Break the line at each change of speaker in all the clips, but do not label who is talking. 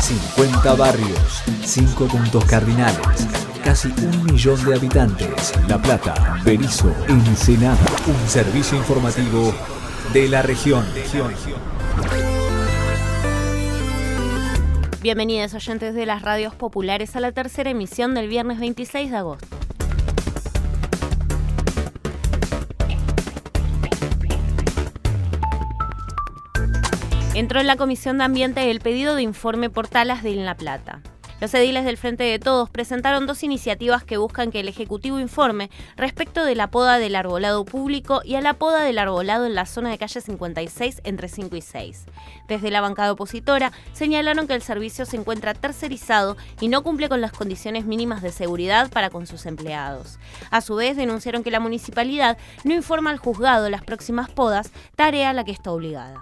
50 barrios, 5 puntos cardinales, casi 1 millón de habitantes. La Plata, Berisso, Ensenada. Un servicio informativo de la región.
Bienvenidos oyentes de las radios populares a la tercera emisión del viernes 26 de agosto. Entró en la Comisión de Ambiente el pedido de informe por talas de La Plata. Los ediles del Frente de Todos presentaron 2 iniciativas que buscan que el Ejecutivo informe respecto de la poda del arbolado público y a la poda del arbolado en la zona de calle 56 entre 5 y 6. Desde la bancada opositora señalaron que el servicio se encuentra tercerizado y no cumple con las condiciones mínimas de seguridad para con sus empleados. A su vez denunciaron que la municipalidad no informa al juzgado las próximas podas, tarea a la que está obligada.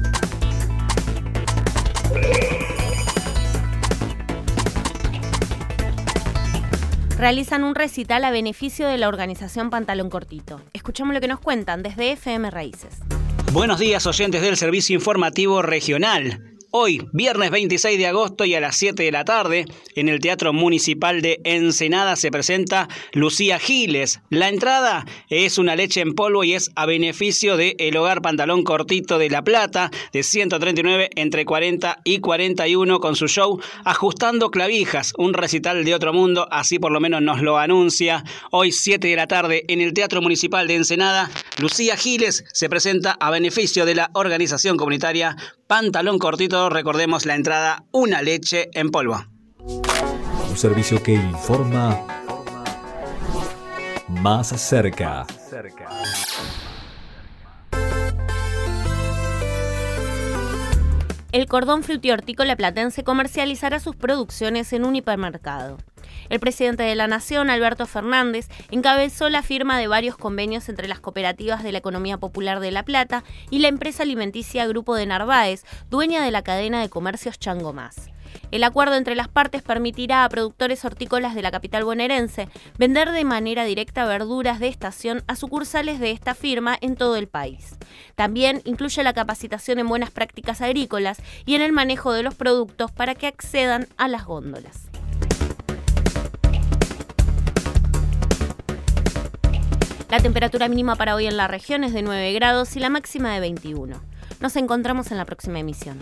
Realizan un recital a beneficio de la organización Pantalón Cortito. Escuchamos lo que nos cuentan desde FM Raíces.
Buenos días, oyentes del Servicio Informativo Regional. Hoy, viernes 26 de agosto y a las 7 de la tarde, en el Teatro Municipal de Ensenada se presenta Lucía Giles. La entrada es una leche en polvo y es a beneficio de el Hogar Pantalón Cortito de La Plata, de 139 entre 40 y 41, con su show Ajustando Clavijas, un recital de otro mundo, así por lo menos nos lo anuncia. Hoy, 7 de la tarde, en el Teatro Municipal de Ensenada, Lucía Giles se presenta a beneficio de la organización comunitaria Pantalón Cortito. Recordemos la entrada, una leche en polvo.
Un servicio que informa más cerca.
El cordón frutihortícola platense comercializará sus producciones en un hipermercado. El presidente de la Nación, Alberto Fernández, encabezó la firma de varios convenios entre las cooperativas de la economía popular de La Plata y la empresa alimenticia Grupo de Narváez, dueña de la cadena de comercios Chango Más. El acuerdo entre las partes permitirá a productores hortícolas de la capital bonaerense vender de manera directa verduras de estación a sucursales de esta firma en todo el país. También incluye la capacitación en buenas prácticas agrícolas y en el manejo de los productos para que accedan a las góndolas. La temperatura mínima para hoy en la región es de 9 grados y la máxima de 21. Nos encontramos en la próxima emisión.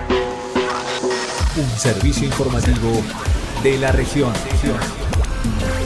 Un servicio informativo de la región.